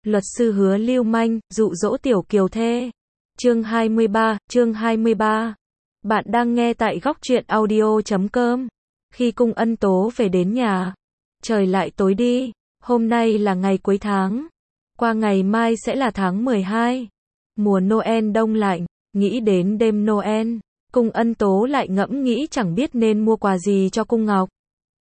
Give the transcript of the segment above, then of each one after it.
Luật sư hứa lưu manh, dụ dỗ tiểu kiều thê. Chương 23. Bạn đang nghe tại góc truyện audio.com. Khi Cung Ân Tố về đến nhà, trời lại tối đi. Hôm nay là ngày cuối tháng. Qua ngày mai sẽ là tháng 12. Mùa Noel đông lạnh. Nghĩ đến đêm Noel, Cung Ân Tố lại ngẫm nghĩ chẳng biết nên mua quà gì cho Cung Ngọc.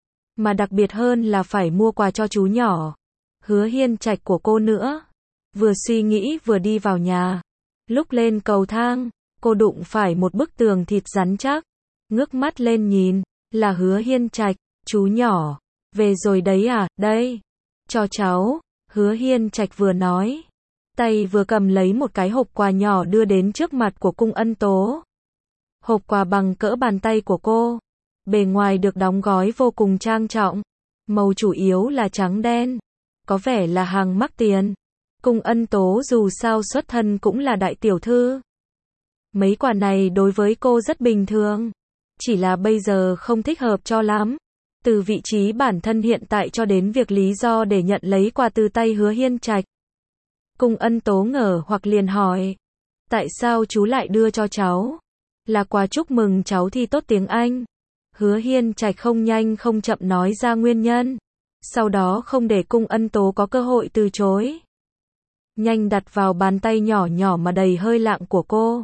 Mà đặc biệt hơn là phải mua quà cho chú nhỏ, Hứa Hiên Trạch của cô nữa. Vừa suy nghĩ vừa đi vào nhà. Lúc lên cầu thang, cô đụng phải một bức tường thịt rắn chắc. Ngước mắt lên nhìn, là Hứa Hiên Trạch. Chú nhỏ, về rồi đấy à, đây, cho cháu, Hứa Hiên Trạch vừa nói. Tay vừa cầm lấy một cái hộp quà nhỏ đưa đến trước mặt của Cung Ân Tố. Hộp quà bằng cỡ bàn tay của cô. Bề ngoài được đóng gói vô cùng trang trọng. Màu chủ yếu là trắng đen. Có vẻ là hàng mắc tiền. Cung Ân Tố dù sao xuất thân cũng là đại tiểu thư. Mấy quà này đối với cô rất bình thường. Chỉ là bây giờ không thích hợp cho lắm. Từ vị trí bản thân hiện tại cho đến việc lý do để nhận lấy quà từ tay Hứa Hiên Trạch. Cung Ân Tố ngờ hoặc liền hỏi. Tại sao chú lại đưa cho cháu? Là quà chúc mừng cháu thi tốt tiếng Anh. Hứa Hiên Trạch không nhanh không chậm nói ra nguyên nhân. Sau đó không để Cung Ân Tố có cơ hội từ chối. Nhanh đặt vào bàn tay nhỏ nhỏ mà đầy hơi lạng của cô.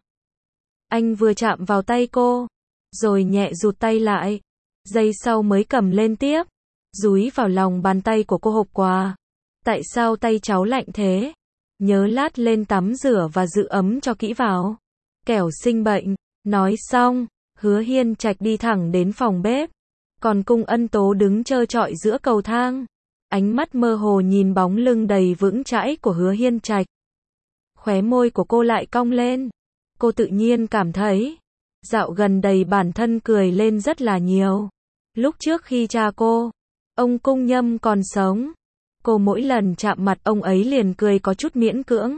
Anh vừa chạm vào tay cô, rồi nhẹ rụt tay lại. Giây sau mới cầm lên tiếp. Dúi vào lòng bàn tay của cô hộp quà. Tại sao tay cháu lạnh thế? Nhớ lát lên tắm rửa và giữ ấm cho kỹ vào. Kẻo sinh bệnh. Nói xong, Hứa Hiên Trạch đi thẳng đến phòng bếp. Còn Cung Ân Tố đứng trơ trọi giữa cầu thang. Ánh mắt mơ hồ nhìn bóng lưng đầy vững chãi của Hứa Hiên Trạch. Khóe môi của cô lại cong lên. Cô tự nhiên cảm thấy, dạo gần đây bản thân cười lên rất là nhiều. Lúc trước khi cha cô, ông Cung Nhâm còn sống, cô mỗi lần chạm mặt ông ấy liền cười có chút miễn cưỡng.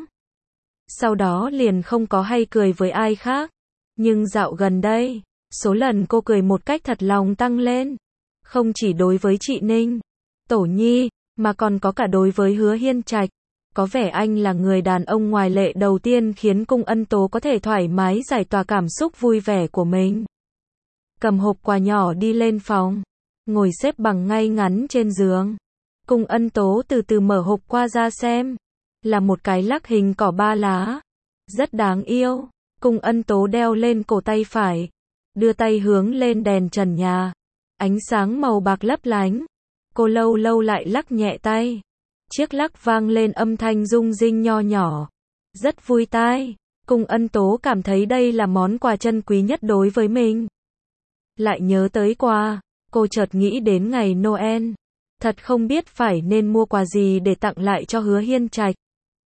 Sau đó liền không có hay cười với ai khác. Nhưng dạo gần đây, số lần cô cười một cách thật lòng tăng lên. Không chỉ đối với chị Ninh, Tổ Nhi, mà còn có cả đối với Hứa Hiên Trạch. Có vẻ anh là người đàn ông ngoại lệ đầu tiên khiến Cung Ân Tố có thể thoải mái giải tỏa cảm xúc vui vẻ của mình. Cầm hộp quà nhỏ đi lên phòng, ngồi xếp bằng ngay ngắn trên giường. Cung Ân Tố từ từ mở hộp qua ra xem. Là một cái lắc hình cỏ ba lá. Rất đáng yêu. Cung Ân Tố đeo lên cổ tay phải. Đưa tay hướng lên đèn trần nhà. Ánh sáng màu bạc lấp lánh. Cô lâu lâu lại lắc nhẹ tay. Chiếc lắc vang lên âm thanh rung rinh nho nhỏ. Rất vui tai. Cung Ân Tố cảm thấy đây là món quà chân quý nhất đối với mình. Lại nhớ tới quà, cô chợt nghĩ đến ngày Noel. Thật không biết phải nên mua quà gì để tặng lại cho Hứa Hiên Trạch.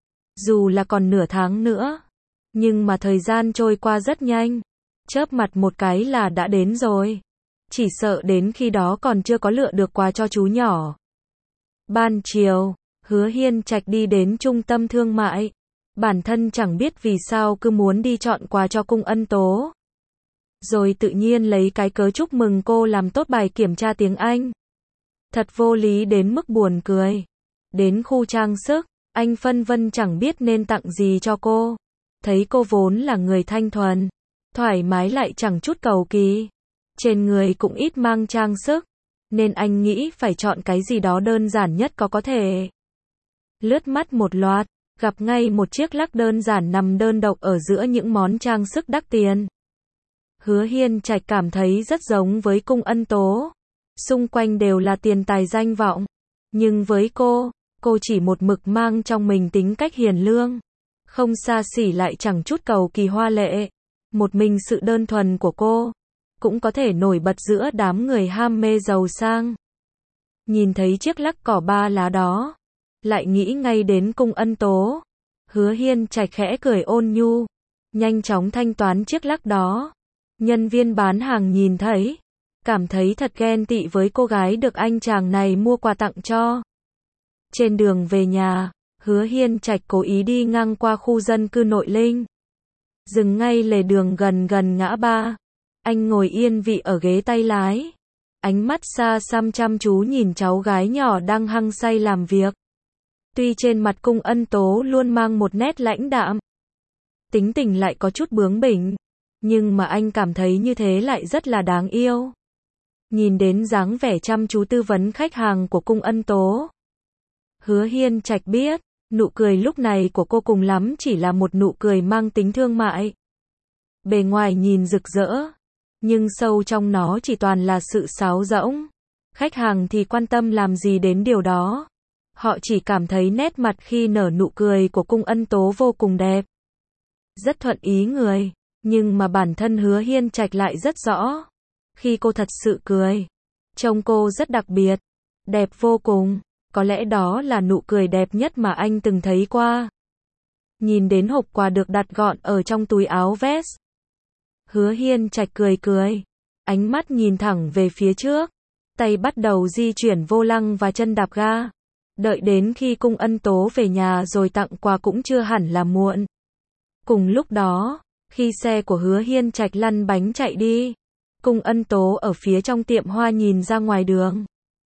Dù là còn nửa tháng nữa. Nhưng mà thời gian trôi qua rất nhanh. Chớp mặt một cái là đã đến rồi. Chỉ sợ đến khi đó còn chưa có lựa được quà cho chú nhỏ. Ban chiều, Hứa Hiên Trạch đi đến trung tâm thương mại. Bản thân chẳng biết vì sao cứ muốn đi chọn quà cho Cung Ân Tố. Rồi tự nhiên lấy cái cớ chúc mừng cô làm tốt bài kiểm tra tiếng Anh. Thật vô lý đến mức buồn cười. Đến khu trang sức, anh phân vân chẳng biết nên tặng gì cho cô. Thấy cô vốn là người thanh thuần, thoải mái lại chẳng chút cầu kỳ. Trên người cũng ít mang trang sức, nên anh nghĩ phải chọn cái gì đó đơn giản nhất có thể. Lướt mắt một loạt, gặp ngay một chiếc lắc đơn giản nằm đơn độc ở giữa những món trang sức đắt tiền. Hứa Hiên Trạch cảm thấy rất giống với Cung Ân Tố. Xung quanh đều là tiền tài danh vọng. Nhưng với cô chỉ một mực mang trong mình tính cách hiền lương. Không xa xỉ lại chẳng chút cầu kỳ hoa lệ. Một mình sự đơn thuần của cô cũng có thể nổi bật giữa đám người ham mê giàu sang. Nhìn thấy chiếc lắc cỏ ba lá đó, lại nghĩ ngay đến Cung Ân Tố. Hứa Hiên Trạch khẽ cười ôn nhu, nhanh chóng thanh toán chiếc lắc đó. Nhân viên bán hàng nhìn thấy, cảm thấy thật ghen tị với cô gái được anh chàng này mua quà tặng cho. Trên đường về nhà, Hứa Hiên Trạch cố ý đi ngang qua khu dân cư Nội Linh. Dừng ngay lề đường gần ngã ba. Anh ngồi yên vị ở ghế tay lái. Ánh mắt xa xăm chăm chú nhìn cháu gái nhỏ đang hăng say làm việc. Tuy trên mặt Cung Ân Tố luôn mang một nét lãnh đạm, tính tình lại có chút bướng bỉnh, nhưng mà anh cảm thấy như thế lại rất là đáng yêu. Nhìn đến dáng vẻ chăm chú tư vấn khách hàng của Cung Ân Tố, Hứa Hiên Trạch biết, nụ cười lúc này của cô cùng lắm chỉ là một nụ cười mang tính thương mại. Bề ngoài nhìn rực rỡ, nhưng sâu trong nó chỉ toàn là sự sáo rỗng. Khách hàng thì quan tâm làm gì đến điều đó. Họ chỉ cảm thấy nét mặt khi nở nụ cười của Cung Ân Tố vô cùng đẹp, rất thuận ý người. Nhưng mà bản thân Hứa Hiên Trạch lại rất rõ, khi cô thật sự cười, trông cô rất đặc biệt, đẹp vô cùng. Có lẽ đó là nụ cười đẹp nhất mà anh từng thấy qua. Nhìn đến hộp quà được đặt gọn ở trong túi áo vest, Hứa Hiên Trạch cười cười, ánh mắt nhìn thẳng về phía trước, tay bắt đầu di chuyển vô lăng và chân đạp ga. Đợi đến khi Cung Ân Tố về nhà rồi tặng quà cũng chưa hẳn là muộn. Cùng lúc đó, khi xe của Hứa Hiên Trạch lăn bánh chạy đi, Cung Ân Tố ở phía trong tiệm hoa nhìn ra ngoài đường.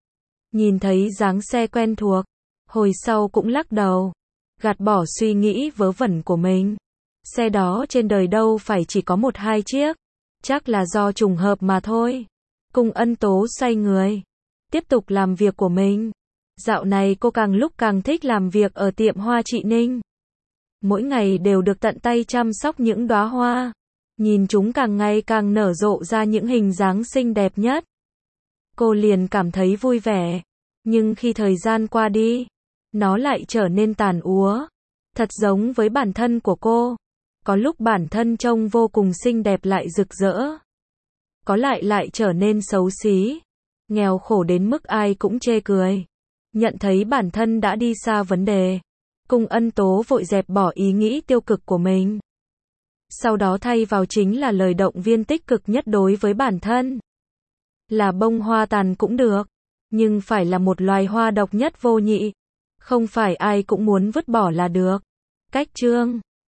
Nhìn thấy dáng xe quen thuộc, hồi sau cũng lắc đầu, gạt bỏ suy nghĩ vớ vẩn của mình. Xe đó trên đời đâu phải chỉ có 1-2 chiếc, chắc là do trùng hợp mà thôi. Cung Ân Tố xoay người, tiếp tục làm việc của mình. Dạo này cô càng lúc càng thích làm việc ở tiệm hoa chị Ninh. Mỗi ngày đều được tận tay chăm sóc những đóa hoa, nhìn chúng càng ngày càng nở rộ ra những hình dáng xinh đẹp nhất. Cô liền cảm thấy vui vẻ, nhưng khi thời gian qua đi, nó lại trở nên tàn úa, thật giống với bản thân của cô. Có lúc bản thân trông vô cùng xinh đẹp lại rực rỡ, có lại trở nên xấu xí, nghèo khổ đến mức ai cũng chê cười. Nhận thấy bản thân đã đi xa vấn đề, Cung Ân Tố vội dẹp bỏ ý nghĩ tiêu cực của mình. Sau đó thay vào chính là lời động viên tích cực nhất đối với bản thân. Là bông hoa tàn cũng được, nhưng phải là một loài hoa độc nhất vô nhị, không phải ai cũng muốn vứt bỏ là được. Cách chương